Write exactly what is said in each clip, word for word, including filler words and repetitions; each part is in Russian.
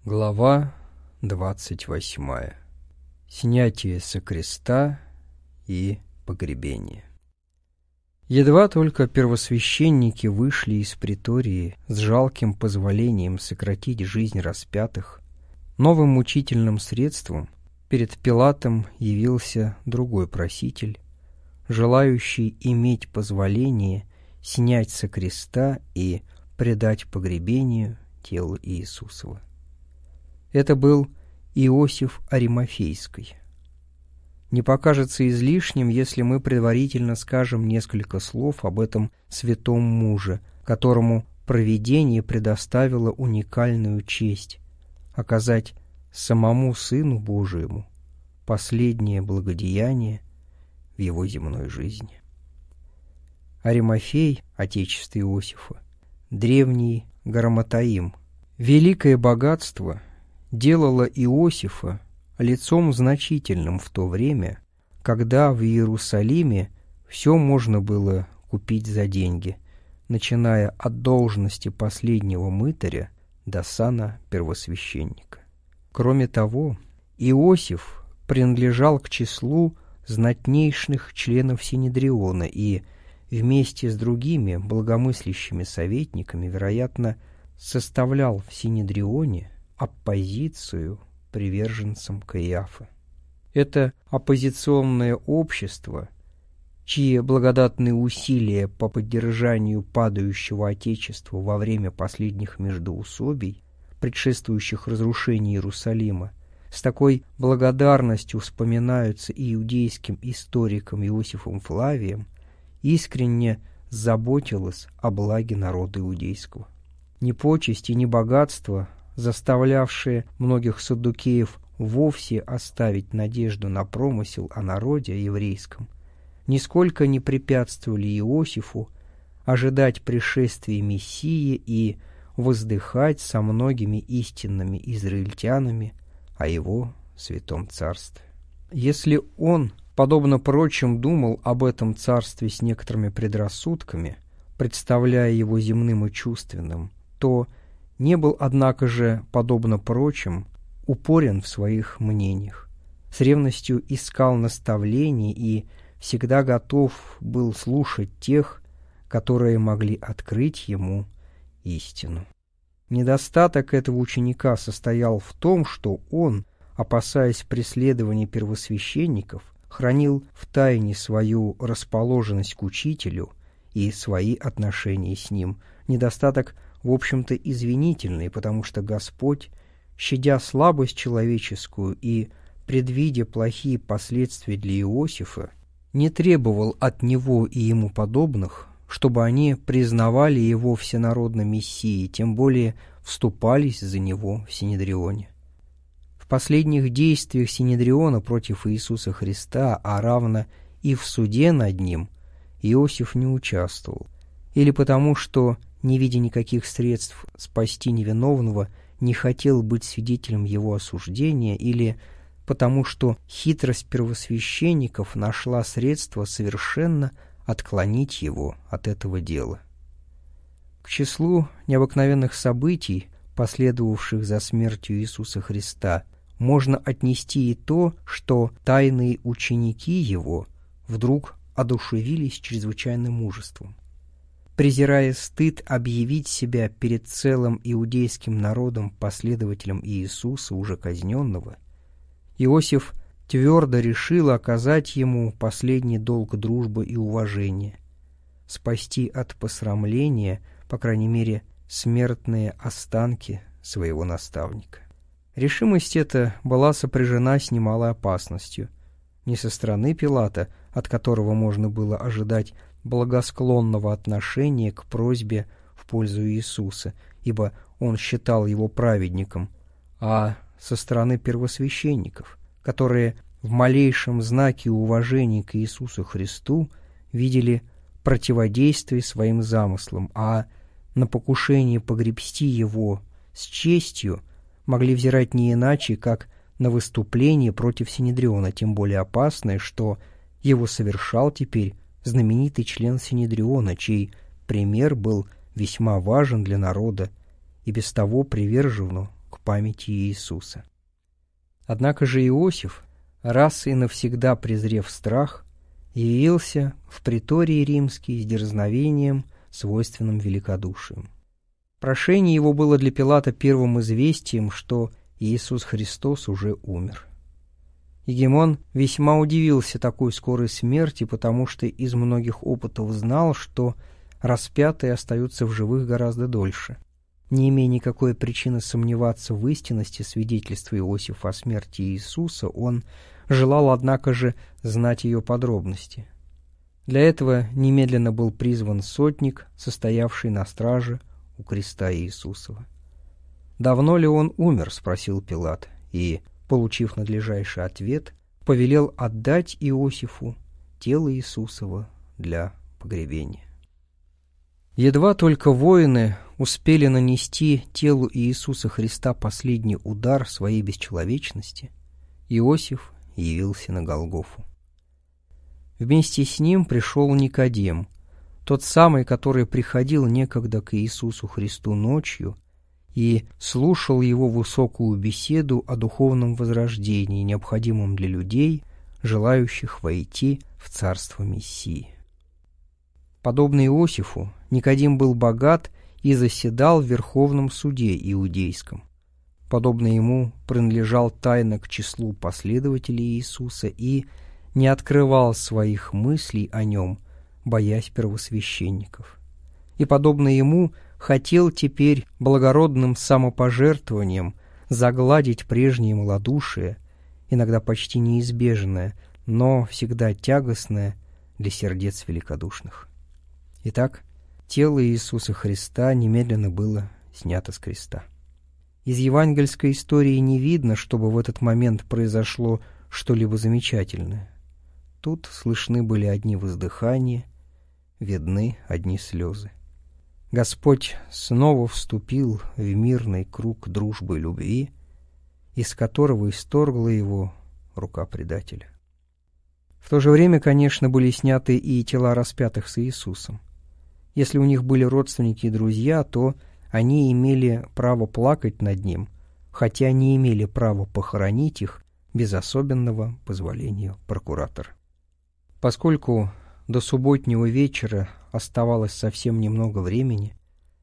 Глава двадцать восьмая. Снятие со креста и погребение. Едва только первосвященники вышли из притории с жалким позволением сократить жизнь распятых, новым мучительным средством перед Пилатом явился другой проситель, желающий иметь позволение снять со креста и предать погребению тело Иисусова. Это был Иосиф Аримафейский. Не покажется излишним, если мы предварительно скажем несколько слов об этом святом муже, которому провидение предоставило уникальную честь оказать самому Сыну Божиему последнее благодеяние в его земной жизни. Аримафей, отечество Иосифа, древний Гараматаим, великое богатство делало Иосифа лицом значительным в то время, когда в Иерусалиме все можно было купить за деньги, начиная от должности последнего мытаря до сана первосвященника. Кроме того, Иосиф принадлежал к числу знатнейших членов Синедриона и вместе с другими благомыслящими советниками, вероятно, составлял в Синедрионе оппозицию приверженцам Каиафы. Это оппозиционное общество, чьи благодатные усилия по поддержанию падающего Отечества во время последних междоусобий, предшествующих разрушению Иерусалима, с такой благодарностью вспоминаются иудейским историком Иосифом Флавием, искренне заботилось о благе народа иудейского. Ни почести, ни богатство, заставлявшие многих саддукеев вовсе оставить надежду на промысел о народе еврейском, нисколько не препятствовали Иосифу ожидать пришествия Мессии и воздыхать со многими истинными израильтянами о его святом царстве. Если он, подобно прочим, думал об этом царстве с некоторыми предрассудками, представляя его земным и чувственным, то не был, однако же, подобно прочим, упорен в своих мнениях, с ревностью искал наставлений и всегда готов был слушать тех, которые могли открыть ему истину. Недостаток этого ученика состоял в том, что он, опасаясь преследований первосвященников, хранил в тайне свою расположенность к учителю и свои отношения с ним. Недостаток, в общем-то, извинительный, потому что Господь, щадя слабость человеческую и предвидя плохие последствия для Иосифа, не требовал от него и ему подобных, чтобы они признавали его всенародным Мессией, тем более вступались за него в Синедрионе. В последних действиях Синедриона против Иисуса Христа, а равно и в суде над ним, Иосиф не участвовал, или потому что, не видя никаких средств спасти невиновного, не хотел быть свидетелем его осуждения, или потому что хитрость первосвященников нашла средства совершенно отклонить его от этого дела. К числу необыкновенных событий, последовавших за смертью Иисуса Христа, можно отнести и то, что тайные ученики его вдруг одушевились чрезвычайным мужеством. Презирая стыд объявить себя перед целым иудейским народом последователем Иисуса, уже казненного, Иосиф твердо решил оказать ему последний долг дружбы и уважения, спасти от посрамления, по крайней мере, смертные останки своего наставника. Решимость эта была сопряжена с немалой опасностью, не со стороны Пилата, от которого можно было ожидать благосклонного отношения к просьбе в пользу Иисуса, ибо он считал его праведником, а со стороны первосвященников, которые в малейшем знаке уважения к Иисусу Христу видели противодействие своим замыслам, а на покушение погребсти его с честью могли взирать не иначе, как на выступление против Синедриона, тем более опасное, что его совершал теперь знаменитый член Синедриона, чей пример был весьма важен для народа и без того приверженного к памяти Иисуса. Однако же Иосиф, раз и навсегда презрев страх, явился в притории римский с дерзновением, свойственным великодушием. Прошение его было для Пилата первым известием, что Иисус Христос уже умер. Егемон весьма удивился такой скорой смерти, потому что из многих опытов знал, что распятые остаются в живых гораздо дольше. Не имея никакой причины сомневаться в истинности свидетельства Иосифа о смерти Иисуса, он желал, однако же, знать ее подробности. Для этого немедленно был призван сотник, состоявший на страже у креста Иисусова. «Давно ли он умер?» — спросил Пилат, и, получив надлежащий ответ, повелел отдать Иосифу тело Иисусова для погребения. Едва только воины успели нанести телу Иисуса Христа последний удар своей бесчеловечности, Иосиф явился на Голгофу. Вместе с ним пришел Никодим, тот самый, который приходил некогда к Иисусу Христу ночью и слушал его высокую беседу о духовном возрождении, необходимом для людей, желающих войти в царство Мессии. Подобно Иосифу, Никодим был богат и заседал в Верховном суде иудейском. Подобно ему, принадлежал тайно к числу последователей Иисуса и не открывал своих мыслей о нем, боясь первосвященников. И, подобно ему, хотел теперь благородным самопожертвованием загладить прежнее малодушие, иногда почти неизбежное, но всегда тягостное для сердец великодушных. Итак, тело Иисуса Христа немедленно было снято с креста. Из евангельской истории не видно, чтобы в этот момент произошло что-либо замечательное. Тут слышны были одни воздыхания, видны одни слезы. Господь снова вступил в мирный круг дружбы и любви, из которого исторгла его рука предателя. В то же время, конечно, были сняты и тела распятых с Иисусом. Если у них были родственники и друзья, то они имели право плакать над ним, хотя не имели права похоронить их без особенного позволения прокуратора. Поскольку до субботнего вечера оставалось совсем немного времени,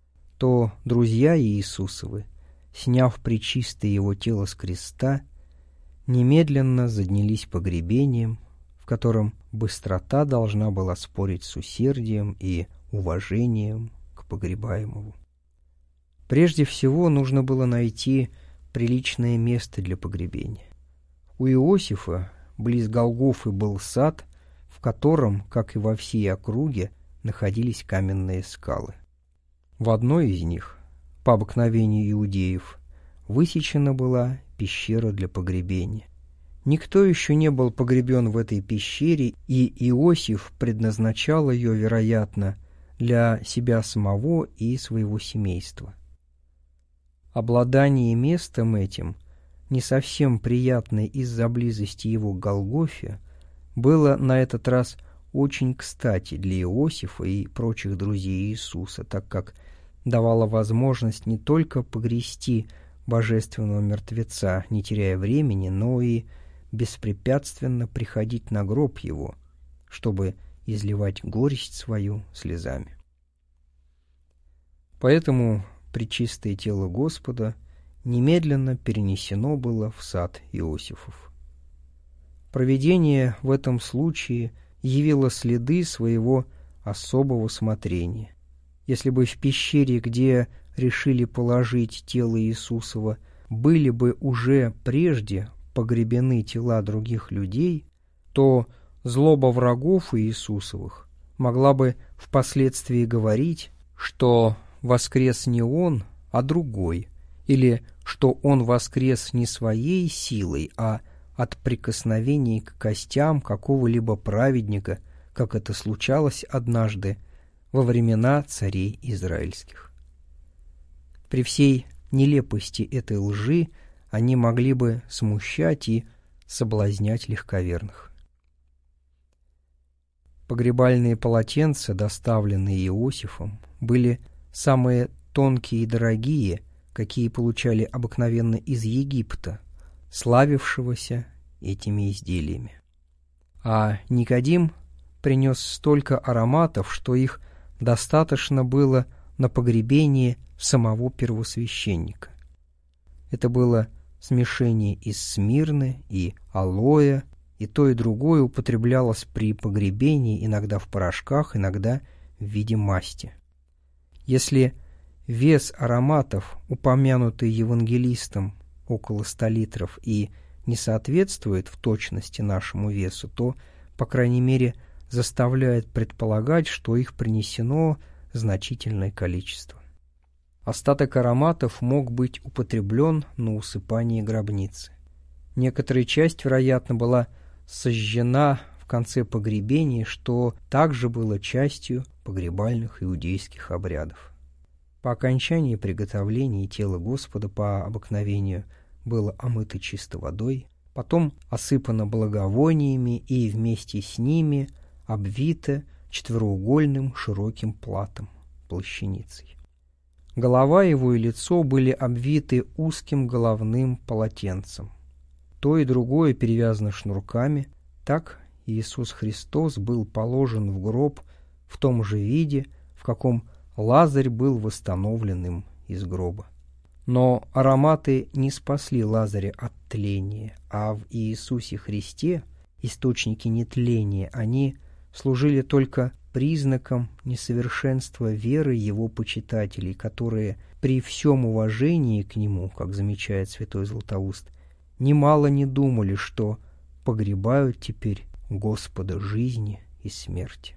то друзья Иисусовы, сняв пречистое его тело с креста, немедленно занялись погребением, в котором быстрота должна была спорить с усердием и уважением к погребаемому. Прежде всего нужно было найти приличное место для погребения. У Иосифа близ Голгофы был сад, в котором, как и во всей округе, находились каменные скалы. В одной из них, по обыкновению иудеев, высечена была пещера для погребения. Никто еще не был погребен в этой пещере, и Иосиф предназначал ее, вероятно, для себя самого и своего семейства. Обладание местом этим, не совсем приятное из-за близости его к Голгофе, было на этот раз очень кстати для Иосифа и прочих друзей Иисуса, так как давало возможность не только погрести божественного мертвеца, не теряя времени, но и беспрепятственно приходить на гроб его, чтобы изливать горесть свою слезами. Поэтому пречистое тело Господа немедленно перенесено было в сад Иосифов. Провидение в этом случае явило следы своего особого смотрения. Если бы в пещере, где решили положить тело Иисусова, были бы уже прежде погребены тела других людей, то злоба врагов Иисусовых могла бы впоследствии говорить, что воскрес не он, а другой, или что он воскрес не своей силой, а от прикосновений к костям какого-либо праведника, как это случалось однажды во времена царей израильских. При всей нелепости этой лжи они могли бы смущать и соблазнять легковерных. Погребальные полотенца, доставленные Иосифом, были самые тонкие и дорогие, какие получали обыкновенно из Египта, славившегося этими изделиями. А Никодим принес столько ароматов, что их достаточно было на погребение самого первосвященника. Это было смешение из смирны и алоэ, и то и другое употреблялось при погребении, иногда в порошках, иногда в виде масти. Если вес ароматов, упомянутый евангелистом, около ста литров, и не соответствует в точности нашему весу, то, по крайней мере, заставляет предполагать, что их принесено значительное количество. Остаток ароматов мог быть употреблен на усыпание гробницы. Некоторая часть, вероятно, была сожжена в конце погребения, что также было частью погребальных иудейских обрядов. По окончании приготовления тела Господа по обыкновению было омыто чистой водой, потом осыпано благовониями и вместе с ними обвито четвероугольным широким платом, плащаницей. Голова его и лицо были обвиты узким головным полотенцем. То и другое перевязано шнурками. Так Иисус Христос был положен в гроб в том же виде, в каком Лазарь был восстановлен им из гроба. Но ароматы не спасли Лазаря от тления, а в Иисусе Христе, источники нетления, они служили только признаком несовершенства веры его почитателей, которые при всем уважении к нему, как замечает святой Златоуст, немало не думали, что погребают теперь Господа жизни и смерти.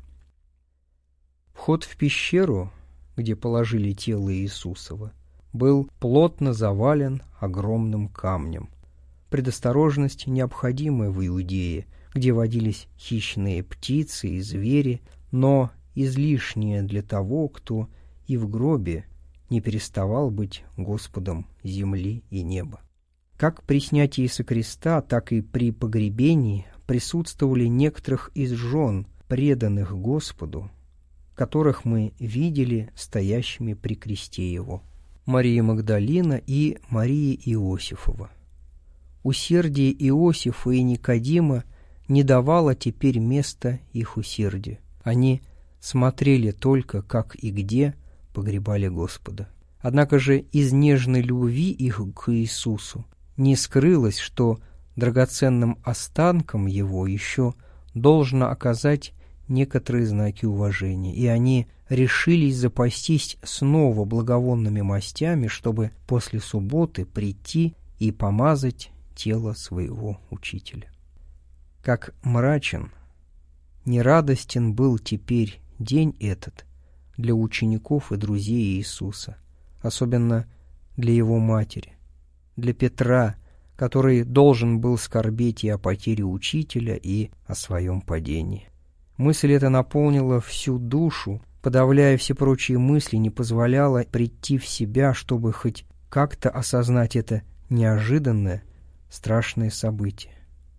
Вход в пещеру, где положили тело Иисусова, был плотно завален огромным камнем. Предосторожность необходимая в Иудее, где водились хищные птицы и звери, но излишняя для того, кто и в гробе не переставал быть Господом земли и неба. Как при снятии со креста, так и при погребении присутствовали некоторых из жен, преданных Господу, которых мы видели стоящими при кресте его: Мария Магдалина и Мария Иосифова. Усердие Иосифа и Никодима не давало теперь места их усердию. Они смотрели только, как и где погребали Господа. Однако же из нежной любви их к Иисусу не скрылось, что драгоценным останкам его еще должно оказать некоторые знаки уважения, и они решились запастись снова благовонными мастями, чтобы после субботы прийти и помазать тело своего учителя. Как мрачен, нерадостен был теперь день этот для учеников и друзей Иисуса, особенно для его матери, для Петра, который должен был скорбеть и о потере учителя, и о своем падении. Мысль эта наполнила всю душу, подавляя все прочие мысли, не позволяла прийти в себя, чтобы хоть как-то осознать это неожиданное, страшное событие.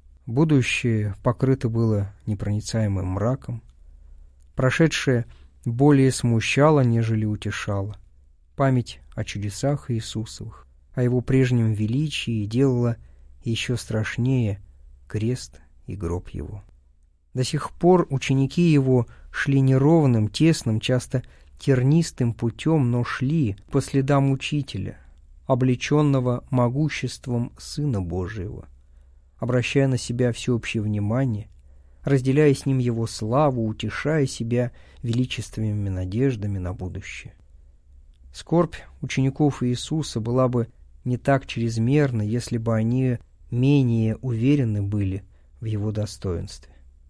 Будущее покрыто было непроницаемым мраком, прошедшее более смущало, нежели утешало. Память о чудесах Иисусовых, о его прежнем величии делала еще страшнее крест и гроб его. До сих пор ученики его шли неровным, тесным, часто тернистым путем, но шли по следам учителя, облеченного могуществом Сына Божьего, обращая на себя всеобщее внимание, разделяя с ним его славу, утешая себя величественными надеждами на будущее. Скорбь учеников Иисуса была бы не так чрезмерна, если бы они менее уверены были в его достоинстве.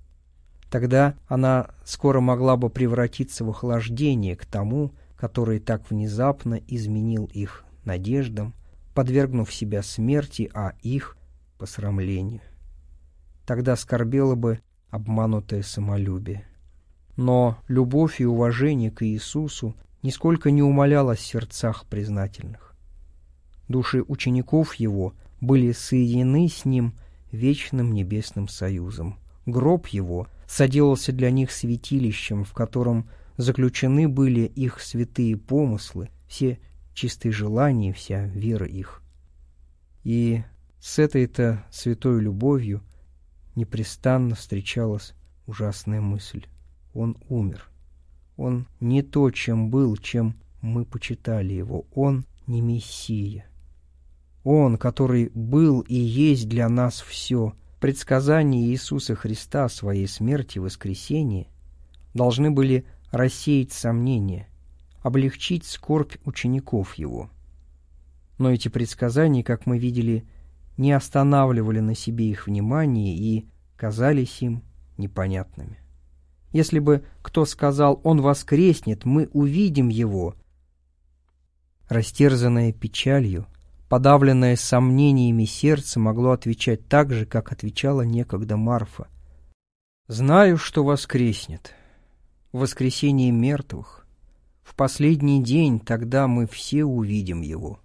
Тогда она скоро могла бы превратиться в охлаждение к тому, который так внезапно изменил их надеждам, подвергнув себя смерти, а их — посрамлению. Тогда скорбело бы обманутое самолюбие. Но любовь и уважение к Иисусу нисколько не умалялось в сердцах признательных. Души учеников его были соединены с ним вечным небесным союзом. Гроб его соделался для них святилищем, в котором заключены были их святые помыслы, все чистые желания, вся вера их. И с этой-то святой любовью непрестанно встречалась ужасная мысль. Он умер. Он не то, чем был, чем мы почитали его. Он не Мессия. Он, который был и есть для нас все. Предсказания Иисуса Христа о своей смерти и воскресении должны были рассеять сомнения, облегчить скорбь учеников его. Но эти предсказания, как мы видели, не останавливали на себе их внимание и казались им непонятными. Если бы кто сказал «Он воскреснет, мы увидим Его», растерзанное печалью, подавленное сомнениями сердце могло отвечать так же, как отвечала некогда Марфа. «Знаю, что воскреснет. В воскресении мертвых. В последний день тогда мы все увидим Его».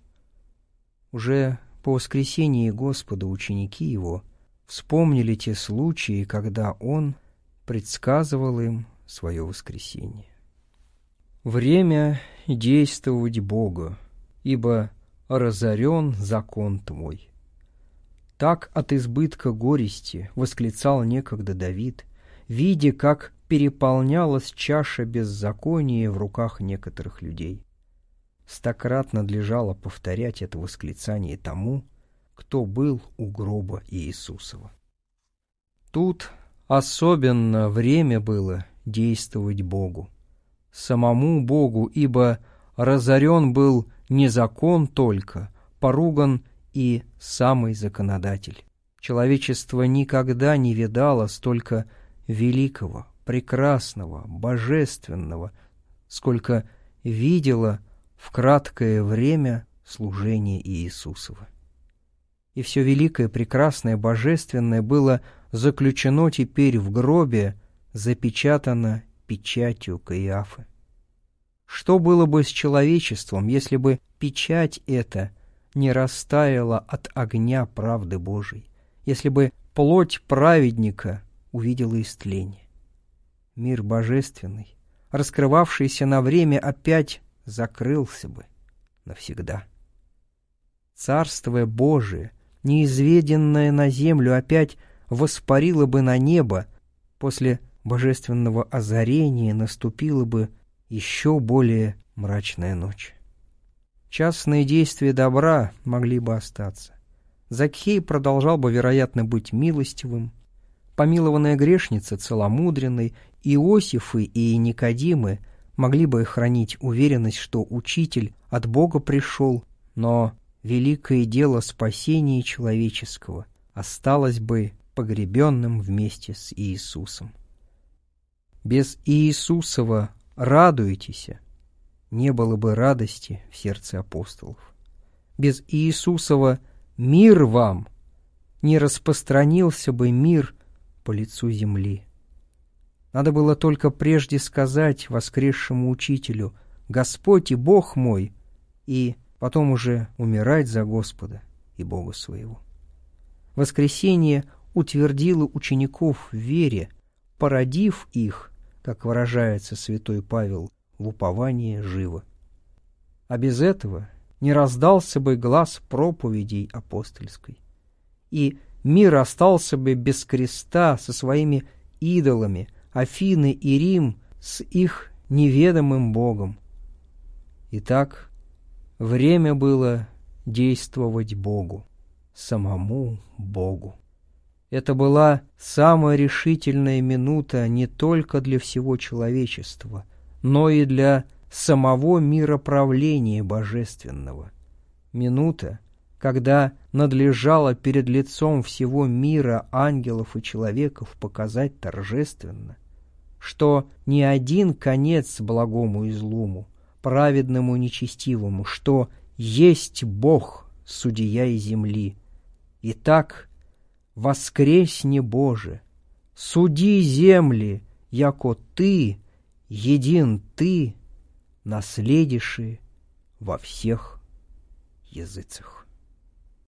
Уже по воскресении Господа ученики Его вспомнили те случаи, когда Он предсказывал им свое воскресение. «Время действовать Богу, ибо разорен закон Твой». Так от избытка горести восклицал некогда Давид, видя, как переполнялась чаша беззакония в руках некоторых людей. Стократ надлежало повторять это восклицание тому, кто был у гроба Иисусова. Тут особенно время было действовать Богу, самому Богу, ибо разорен был не закон только, поруган и самый законодатель. Человечество никогда не видало столько великого, прекрасного, божественного, сколько видело в краткое время служения Иисусова. И все великое, прекрасное, божественное было заключено теперь в гробе, запечатано печатью Каиафы. Что было бы с человечеством, если бы печать эта не растаяла от огня правды Божией, если бы плоть праведника увидела истление? Мир божественный, раскрывавшийся на время, опять закрылся бы навсегда. Царствие Божие, неизведенное на землю, опять воспарило бы на небо, после божественного озарения наступила бы еще более мрачная ночь. Частные действия добра могли бы остаться. Закхей продолжал бы, вероятно, быть милостивым, помилованная грешница целомудренной, Иосифы и Никодимы могли бы хранить уверенность, что Учитель от Бога пришел, но великое дело спасения человеческого осталось бы погребенным вместе с Иисусом. Без Иисусова «радуйтесь» не было бы радости в сердце апостолов. Без Иисусова «мир вам» не распространился бы мир по лицу земли. Надо было только прежде сказать воскресшему Учителю «Господь и Бог мой», и потом уже умирать за Господа и Бога своего. Воскресение утвердило учеников в вере, породив их, как выражается святой Павел, в уповании живо. А без этого не раздался бы глас проповедей апостольской, и мир остался бы без креста со своими идолами, Афины и Рим с их неведомым Богом. Итак, время было действовать Богу, самому Богу. Это была самая решительная минута не только для всего человечества, но и для самого мироправления божественного. Минута, когда надлежало перед лицом всего мира ангелов и человеков показать торжественно, что ни один конец благому и злому, праведному и нечестивому, что есть Бог, судья и земли. Итак, воскресни, Боже, суди земли, яко Ты, един Ты, наследиши во всех языцах.